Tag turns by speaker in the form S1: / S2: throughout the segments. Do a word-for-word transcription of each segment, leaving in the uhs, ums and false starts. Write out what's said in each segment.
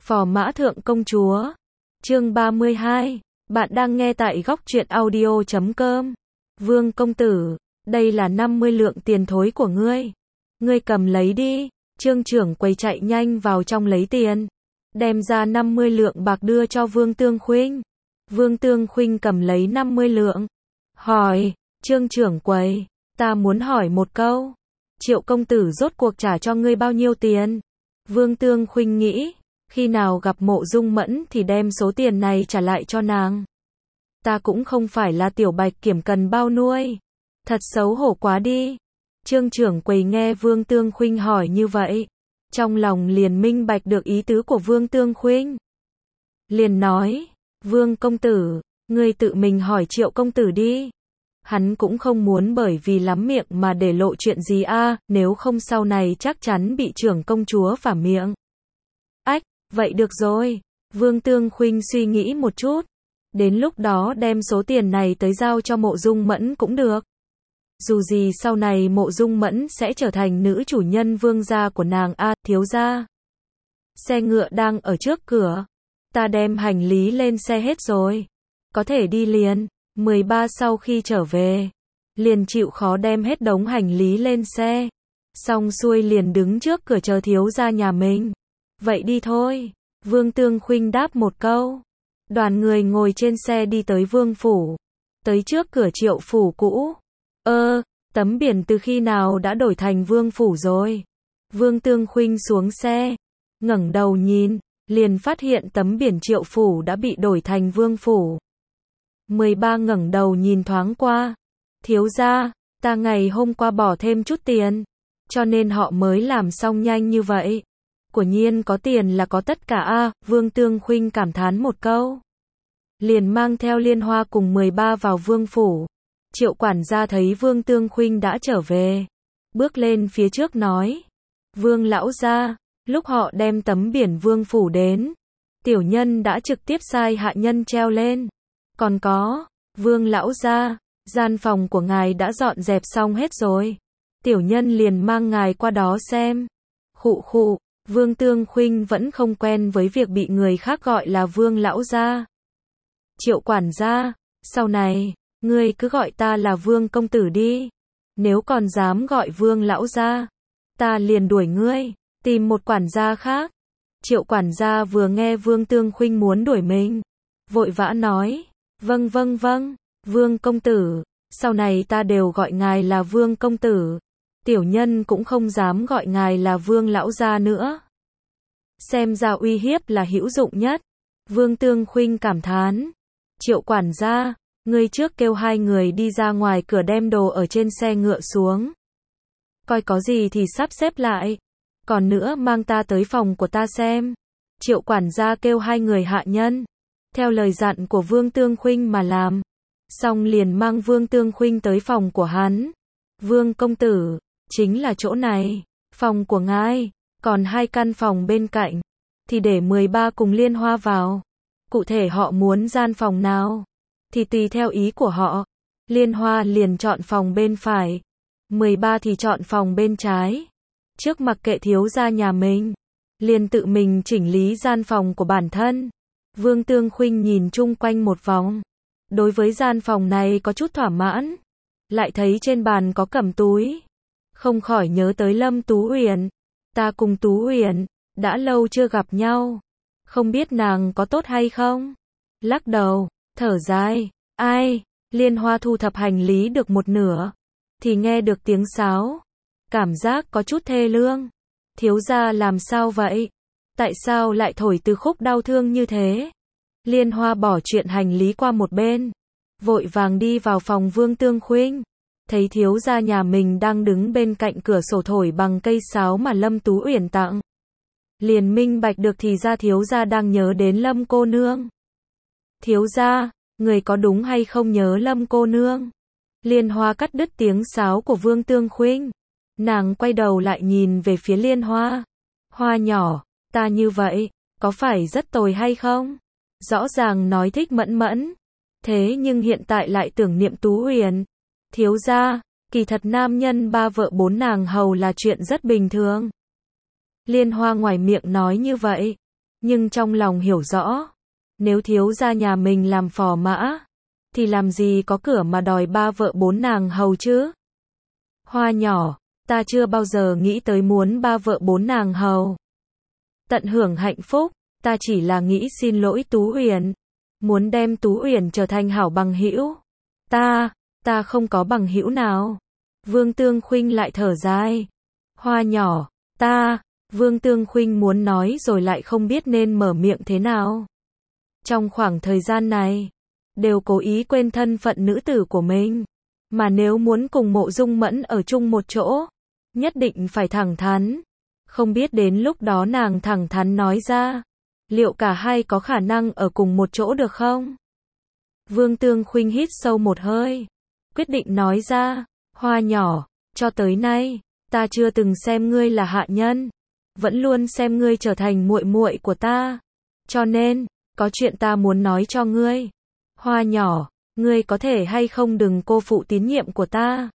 S1: Phò Mã Thượng Công Chúa. Chương ba mươi hai. Bạn đang nghe tại góc truyện audio chấm com. Vương công tử, đây là năm mươi lượng tiền thối của ngươi. Ngươi cầm lấy đi. Trương trưởng quầy chạy nhanh vào trong lấy tiền. Đem ra năm mươi lượng bạc đưa cho Vương Tương Khuynh. Vương Tương Khuynh cầm lấy năm mươi lượng. Hỏi, Trương trưởng quầy, ta muốn hỏi một câu. Triệu công tử rốt cuộc trả cho ngươi bao nhiêu tiền? Vương Tương Khuynh nghĩ, khi nào gặp Mộ Dung Mẫn thì đem số tiền này trả lại cho nàng. Ta cũng không phải là tiểu bạch kiểm cần bao nuôi. Thật xấu hổ quá đi. Trương trưởng quầy nghe Vương Tương Khuynh hỏi như vậy, trong lòng liền minh bạch được ý tứ của Vương Tương Khuynh. Liền nói, Vương công tử, ngươi tự mình hỏi Triệu công tử đi. Hắn cũng không muốn bởi vì lắm miệng mà để lộ chuyện gì a, nếu không sau này chắc chắn bị trưởng công chúa phả miệng. Ách, vậy được rồi. Vương Tương Khuynh suy nghĩ một chút. Đến lúc đó đem số tiền này tới giao cho Mộ Dung Mẫn cũng được. Dù gì sau này Mộ Dung Mẫn sẽ trở thành nữ chủ nhân vương gia của nàng a, thiếu gia. Xe ngựa đang ở trước cửa. Ta đem hành lý lên xe hết rồi. Có thể đi liền. mười ba sau khi trở về, liền chịu khó đem hết đống hành lý lên xe. Xong xuôi liền đứng trước cửa chờ thiếu gia nhà mình. Vậy đi thôi. Vương Tương Khuynh đáp một câu. Đoàn người ngồi trên xe đi tới vương phủ. Tới trước cửa Triệu phủ cũ. Ơ, tấm biển từ khi nào đã đổi thành vương phủ rồi? Vương Tương Khuynh xuống xe, ngẩng đầu nhìn, liền phát hiện tấm biển Triệu phủ đã bị đổi thành vương phủ. mười ba ngẩng đầu nhìn thoáng qua. Thiếu gia, ta ngày hôm qua bỏ thêm chút tiền, cho nên họ mới làm xong nhanh như vậy. Quả nhiên có tiền là có tất cả a, Vương Tương Khuynh cảm thán một câu. Liền mang theo Liên Hoa cùng mười ba vào vương phủ. Triệu quản gia thấy Vương Tương Khuynh đã trở về, bước lên phía trước nói, Vương lão gia, lúc họ đem tấm biển vương phủ đến, tiểu nhân đã trực tiếp sai hạ nhân treo lên. Còn có, Vương lão gia, gian phòng của ngài đã dọn dẹp xong hết rồi. Tiểu nhân liền mang ngài qua đó xem. Khụ khụ, Vương Tương Khuynh vẫn không quen với việc bị người khác gọi là Vương lão gia. Triệu quản gia, sau này, ngươi cứ gọi ta là Vương công tử đi. Nếu còn dám gọi Vương lão gia, ta liền đuổi ngươi, tìm một quản gia khác. Triệu quản gia vừa nghe Vương Tương Khuynh muốn đuổi mình, vội vã nói, vâng vâng vâng, Vương công tử, sau này ta đều gọi ngài là Vương công tử. Tiểu nhân cũng không dám gọi ngài là Vương lão gia nữa. Xem ra uy hiếp là hữu dụng nhất. Vương Tương Khuynh cảm thán. Triệu quản gia, ngươi trước kêu hai người đi ra ngoài cửa đem đồ ở trên xe ngựa xuống. Coi có gì thì sắp xếp lại. Còn nữa mang ta tới phòng của ta xem. Triệu quản gia kêu hai người hạ nhân, theo lời dặn của Vương Tương Khuynh mà làm. Xong liền mang Vương Tương Khuynh tới phòng của hắn. Vương công tử, chính là chỗ này, phòng của ngài. Còn hai căn phòng bên cạnh, thì để mười ba cùng Liên Hoa vào. Cụ thể họ muốn gian phòng nào, thì tùy theo ý của họ. Liên Hoa liền chọn phòng bên phải, mười ba thì chọn phòng bên trái. Trước mặc kệ thiếu gia nhà mình, liền tự mình chỉnh lý gian phòng của bản thân. Vương Tương Khuynh nhìn chung quanh một vòng. Đối với gian phòng này có chút thỏa mãn. Lại thấy trên bàn có cẩm túi. Không khỏi nhớ tới Lâm Tú Uyển. Ta cùng Tú Uyển, đã lâu chưa gặp nhau. Không biết nàng có tốt hay không? Lắc đầu, thở dài. Ai? Liên Hoa thu thập hành lý được một nửa, thì nghe được tiếng sáo. Cảm giác có chút thê lương. Thiếu gia làm sao vậy? Tại sao lại thổi từ khúc đau thương như thế? Liên Hoa bỏ chuyện hành lý qua một bên, vội vàng đi vào phòng Vương Tương Khuynh. Thấy thiếu gia nhà mình đang đứng bên cạnh cửa sổ thổi bằng cây sáo mà Lâm Tú Uyển tặng. Liền minh bạch được thì ra thiếu gia đang nhớ đến Lâm cô nương. Thiếu gia, người có đúng hay không nhớ Lâm cô nương? Liên Hoa cắt đứt tiếng sáo của Vương Tương Khuynh. Nàng quay đầu lại nhìn về phía Liên Hoa. Hoa nhỏ, ta như vậy, có phải rất tồi hay không? Rõ ràng nói thích Mẫn Mẫn, thế nhưng hiện tại lại tưởng niệm Tú Uyển. Thiếu gia, kỳ thật nam nhân ba vợ bốn nàng hầu là chuyện rất bình thường. Liên Hoa ngoài miệng nói như vậy, nhưng trong lòng hiểu rõ, nếu thiếu gia nhà mình làm phò mã, thì làm gì có cửa mà đòi ba vợ bốn nàng hầu chứ. Hoa nhỏ, ta chưa bao giờ nghĩ tới muốn ba vợ bốn nàng hầu. Tận hưởng hạnh phúc, ta chỉ là nghĩ xin lỗi Tú Uyển, muốn đem Tú Uyển trở thành hảo bằng hữu. Ta, ta không có bằng hữu nào. Vương Tương Khuynh lại thở dài. Hoa nhỏ, ta, Vương Tương Khuynh muốn nói rồi lại không biết nên mở miệng thế nào. Trong khoảng thời gian này, đều cố ý quên thân phận nữ tử của mình. Mà nếu muốn cùng Mộ Dung Mẫn ở chung một chỗ, nhất định phải thẳng thắn. Không biết đến lúc đó nàng thẳng thắn nói ra, liệu cả hai có khả năng ở cùng một chỗ được không? Vương Tương Khuynh hít sâu một hơi, quyết định nói ra, Hoa nhỏ, cho tới nay, ta chưa từng xem ngươi là hạ nhân, vẫn luôn xem ngươi trở thành muội muội của ta. Cho nên, có chuyện ta muốn nói cho ngươi. Hoa nhỏ, ngươi có thể hay không đừng cô phụ tín nhiệm của ta.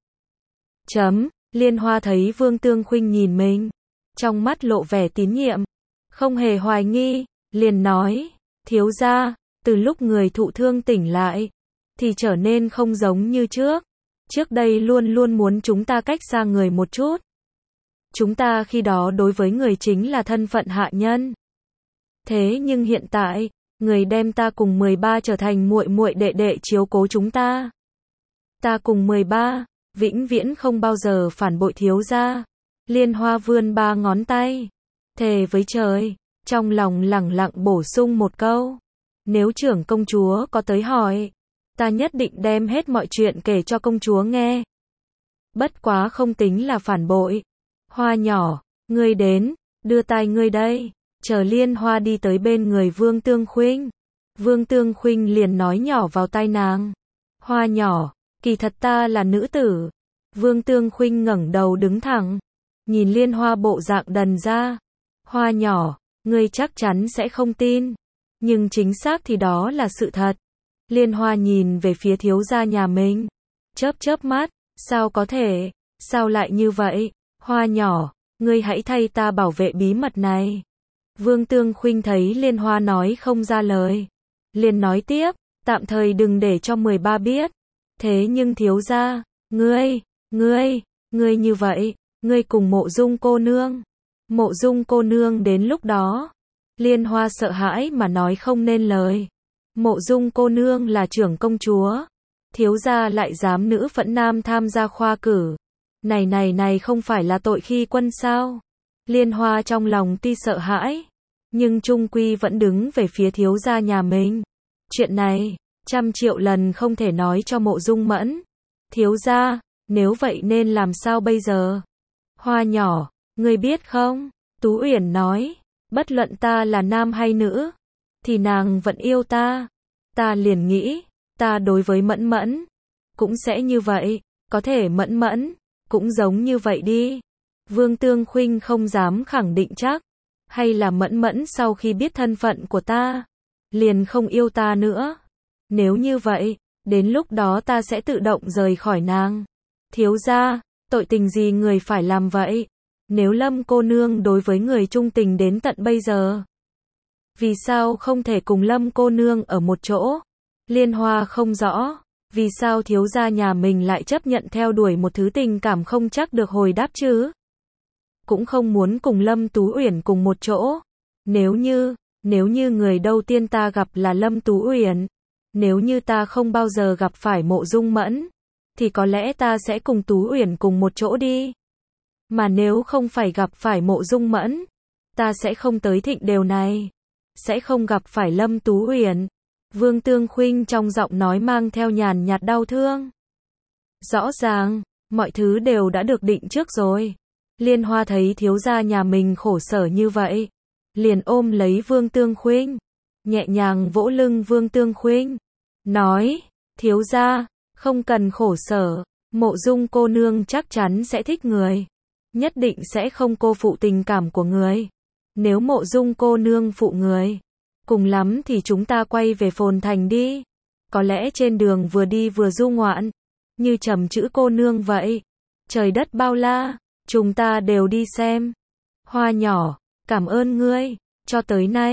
S1: Chấm, Liên Hoa thấy Vương Tương Khuynh nhìn mình, trong mắt lộ vẻ tín nhiệm, không hề hoài nghi, liền nói, thiếu gia, từ lúc người thụ thương tỉnh lại, thì trở nên không giống như trước. Trước đây luôn luôn muốn chúng ta cách xa người một chút. Chúng ta khi đó đối với người chính là thân phận hạ nhân. Thế nhưng hiện tại, người đem ta cùng mười ba trở thành muội muội đệ đệ chiếu cố chúng ta. Ta cùng mười ba, vĩnh viễn không bao giờ phản bội thiếu gia. Liên Hoa vươn ba ngón tay, thề với trời, trong lòng lẳng lặng bổ sung một câu. Nếu trưởng công chúa có tới hỏi, ta nhất định đem hết mọi chuyện kể cho công chúa nghe. Bất quá không tính là phản bội. Hoa nhỏ, ngươi đến, đưa tai ngươi đây. Chờ Liên Hoa đi tới bên người Vương Tương Khuynh. Vương Tương Khuynh liền nói nhỏ vào tai nàng. Hoa nhỏ, kỳ thật ta là nữ tử. Vương Tương Khuynh ngẩng đầu đứng thẳng, nhìn Liên Hoa bộ dạng đần ra. Hoa nhỏ, ngươi chắc chắn sẽ không tin, nhưng chính xác thì đó là sự thật. Liên Hoa nhìn về phía thiếu gia nhà mình, chớp chớp mắt, sao có thể, sao lại như vậy? Hoa nhỏ, ngươi hãy thay ta bảo vệ bí mật này. Vương Tương Khuynh thấy Liên Hoa nói không ra lời, liền nói tiếp, tạm thời đừng để cho mười ba biết. Thế nhưng thiếu gia, ngươi, ngươi, ngươi như vậy, ngươi cùng Mộ Dung cô nương. Mộ Dung cô nương đến lúc đó, Liên Hoa sợ hãi mà nói không nên lời. Mộ Dung cô nương là trưởng công chúa, thiếu gia lại dám nữ phẫn nam tham gia khoa cử. Này này này không phải là tội khi quân sao? Liên Hoa trong lòng tuy sợ hãi, nhưng chung quy vẫn đứng về phía thiếu gia nhà mình. Chuyện này, trăm triệu lần không thể nói cho Mộ Dung Mẫn. Thiếu gia, nếu vậy nên làm sao bây giờ? Hoa nhỏ, ngươi biết không? Tú Uyển nói, bất luận ta là nam hay nữ, thì nàng vẫn yêu ta. Ta liền nghĩ, ta đối với Mẫn Mẫn, cũng sẽ như vậy, có thể Mẫn Mẫn, cũng giống như vậy đi. Vương Tương Khuynh không dám khẳng định chắc, hay là Mẫn Mẫn sau khi biết thân phận của ta, liền không yêu ta nữa. Nếu như vậy, đến lúc đó ta sẽ tự động rời khỏi nàng. Thiếu gia, tội tình gì người phải làm vậy? Nếu Lâm cô nương đối với người trung tình đến tận bây giờ, vì sao không thể cùng Lâm cô nương ở một chỗ? Liên Hoa không rõ, vì sao thiếu gia nhà mình lại chấp nhận theo đuổi một thứ tình cảm không chắc được hồi đáp chứ? Cũng không muốn cùng Lâm Tú Uyển cùng một chỗ. Nếu như, nếu như người đầu tiên ta gặp là Lâm Tú Uyển, nếu như ta không bao giờ gặp phải Mộ Dung Mẫn, thì có lẽ ta sẽ cùng Tú Uyển cùng một chỗ đi. Mà nếu không phải gặp phải Mộ Dung Mẫn, ta sẽ không tới Thịnh Đều này, sẽ không gặp phải Lâm Tú Uyển. Vương Tương Khuynh trong giọng nói mang theo nhàn nhạt đau thương. Rõ ràng, mọi thứ đều đã được định trước rồi. Liên Hoa thấy thiếu gia nhà mình khổ sở như vậy, liền ôm lấy Vương Tương Khuynh, nhẹ nhàng vỗ lưng Vương Tương Khuynh, nói, thiếu gia, không cần khổ sở, Mộ Dung cô nương chắc chắn sẽ thích người, nhất định sẽ không cô phụ tình cảm của người. Nếu Mộ Dung cô nương phụ người, cùng lắm thì chúng ta quay về Phồn Thành đi. Có lẽ trên đường vừa đi vừa du ngoạn, như trầm chữ cô nương vậy. Trời đất bao la, chúng ta đều đi xem. Hoa nhỏ, cảm ơn ngươi, cho tới nay,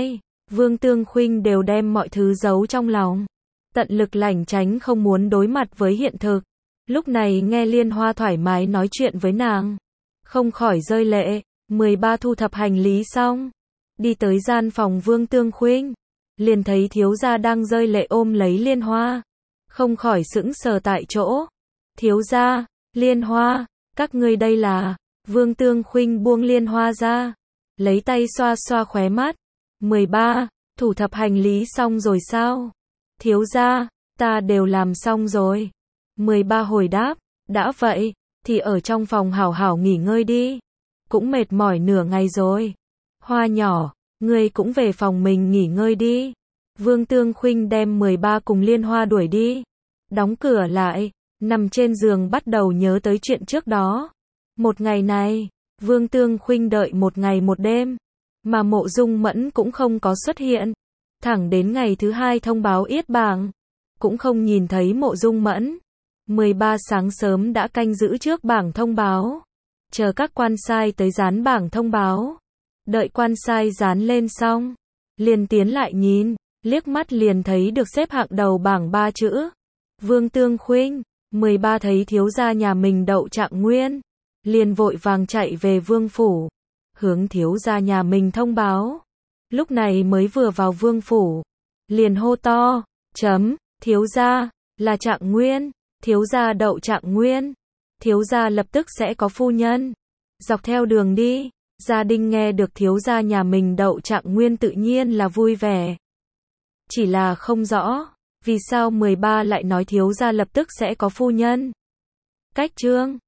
S1: Vương Tương Khuynh đều đem mọi thứ giấu trong lòng, tận lực lảng tránh không muốn đối mặt với hiện thực. Lúc này nghe Liên Hoa thoải mái nói chuyện với nàng, không khỏi rơi lệ. mười ba thu thập hành lý xong, đi tới gian phòng Vương Tương Khuynh, liền thấy thiếu gia đang rơi lệ ôm lấy Liên Hoa, không khỏi sững sờ tại chỗ. Thiếu gia, Liên Hoa, các ngươi đây là? Vương Tương Khuynh buông Liên Hoa ra, lấy tay xoa xoa khóe mắt. mười ba, thủ thập hành lý xong rồi sao? Thiếu gia, ta đều làm xong rồi. mười ba hồi đáp, đã vậy, thì ở trong phòng hảo hảo nghỉ ngơi đi. Cũng mệt mỏi nửa ngày rồi. Hoa nhỏ, ngươi cũng về phòng mình nghỉ ngơi đi. Vương Tương Khuynh đem mười ba cùng Liên Hoa đuổi đi. Đóng cửa lại, nằm trên giường bắt đầu nhớ tới chuyện trước đó. Một ngày này, Vương Tương Khuynh đợi một ngày một đêm, mà Mộ Dung Mẫn cũng không có xuất hiện. Thẳng đến ngày thứ hai thông báo yết bảng, cũng không nhìn thấy Mộ Dung Mẫn. mười ba sáng sớm đã canh giữ trước bảng thông báo, chờ các quan sai tới dán bảng thông báo. Đợi quan sai dán lên xong, liền tiến lại nhìn, liếc mắt liền thấy được xếp hạng đầu bảng ba chữ Vương Tương Khuynh. mười ba thấy thiếu gia nhà mình đậu trạng nguyên, liền vội vàng chạy về vương phủ, hướng thiếu gia nhà mình thông báo. Lúc này mới vừa vào vương phủ, liền hô to, chấm, thiếu gia, là trạng nguyên, thiếu gia đậu trạng nguyên, thiếu gia lập tức sẽ có phu nhân. Dọc theo đường đi, gia đình nghe được thiếu gia nhà mình đậu trạng nguyên tự nhiên là vui vẻ. Chỉ là không rõ, vì sao mười ba lại nói thiếu gia lập tức sẽ có phu nhân. Cách chương